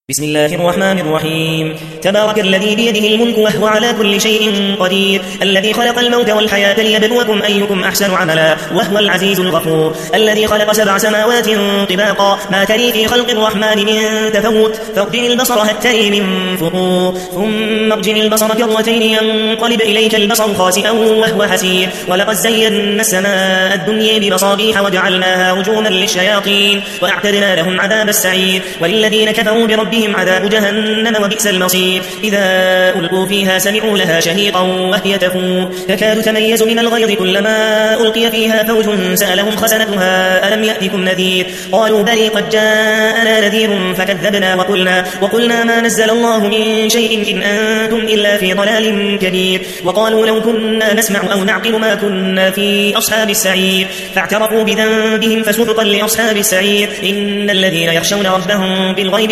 بسم الله الرحمن الرحيم. تبارك الذي بيده الملك وهو على كل شيء قدير، الذي خلق الموت والحياة ليبلوكم أيكم أحسن عملا وهو العزيز الغفور، الذي خلق 7 سماوات طباقا ما تري في خلق الرحمن من تفوت، فارجع البصر هل تري من فطور، ثم ارجع البصر كرتين ينقلب إليك البصر خاسئا وهو حسير، ولقد زينا السماء الدنيا بمصابيح وجعلناها رجوما للشياطين وأعتدنا لهم عذاب السعير، وللذين كفروا بربهم عذاب جهنم وبئس المصير، إذا ألقوا فيها سمعوا لها شهيقا وهي تفور تكاد تميز من الغيظ كلما ألقي فيها فوج سألهم خزنتها ألم يأتكم نذير، قالوا بلى قد جاءنا نذير فكذبنا وقلنا ما نزل الله من شيء إن أنتم إلا في ضلال كبير، وقالوا لو كنا نسمع أو نعقل ما كنا في أصحاب السعير، فاعترفوا بذنبهم فسحقا لأصحاب السعير، إن الذين يخشون ربهم بالغيب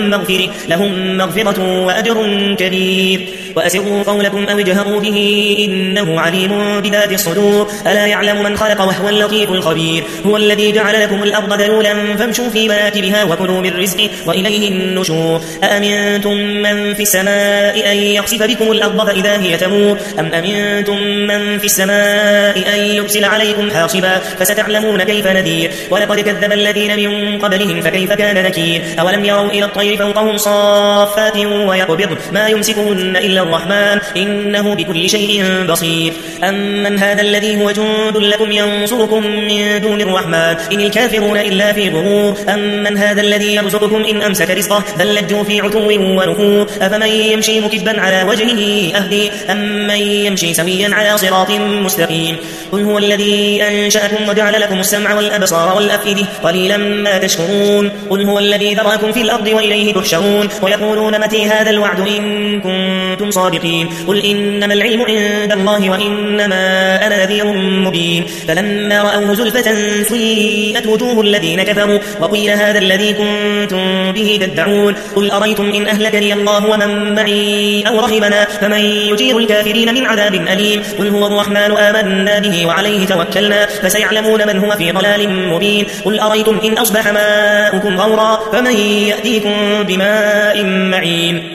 لهم مغفرة وأجر كبير، وأسروا قولكم أو اجهروا به إنه عليم بذات الصدور، ألا يعلم من خلق وهو اللطيف الخبير، هو الذي جعل لكم الأرض ذلولا فامشوا في مناكبها وكلوا من رزقه وإليه النشور، أأمنتم من في السماء أن يخسف بكم الأرض فإذا هي تمور، أم أمنتم من في السماء أن يرسل عليكم حاصبا فستعلمون كيف نذير، ولقد كذب الذين من قبلهم فكيف كان نكير، أولم يروا إلى الطير فوقهم صافات ويقبض ما يمسكهن إلا الرحمن إنه بكل شيء بصير، أمن هذا الذي هو جند لكم ينصركم من دون الرحمن إن الكافرون إلا في غرور، أمن هذا الذي يرزقكم إن أمسك رزقه بل لجوا في عتو ونفور، أفمن يمشي مكبا على وجهه أهدي أمن يمشي سويا على صراط مستقيم، قل هو الذي أنشأكم وجعل لكم السمع والأبصار والأفئدة قليلا ما تشكرون، قل هو الذي ذرأكم في الأرض وإليه تحشرون، ويقولون متى هذا الوعد إن كنتم صادقين، قل إنما العلم عند الله وإنما أنا نذير مبين، فلما رأوه زلفة سيئت وجوه الذين كفروا وقيل هذا الذي كنتم به تدعون، قل أريتم إن أهلكني الله ومن معي أو رحمنا فمن يجير الكافرين من عذاب أليم، قل هو الرحمن آمنا به وعليه توكلنا فسيعلمون من هو في ضلال مبين، قل أريتم إن أصبح ماؤكم غورا فمن يأتيكم بماء معين.